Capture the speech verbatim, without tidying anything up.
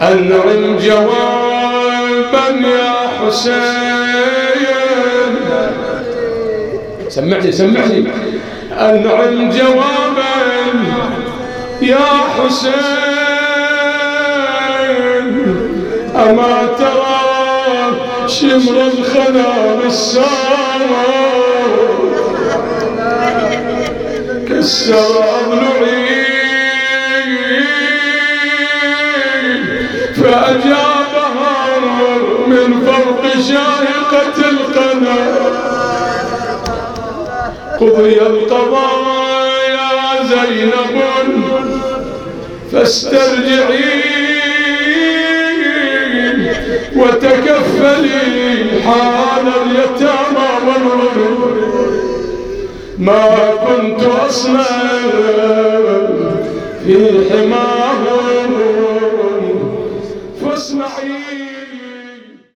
أنعم جوابا يا حسين. سمعني سمعني. أنعم جوابا يا حسين، أما ترى شمر الخنا بالسماء كسر أضلعي فأجابها من فوق شاهقة القنا. قضي القضاء يا زينب فاسترجعي وتكفلي حال اليتامى والولد. ما كنت أصنع في حماهم فاصنعي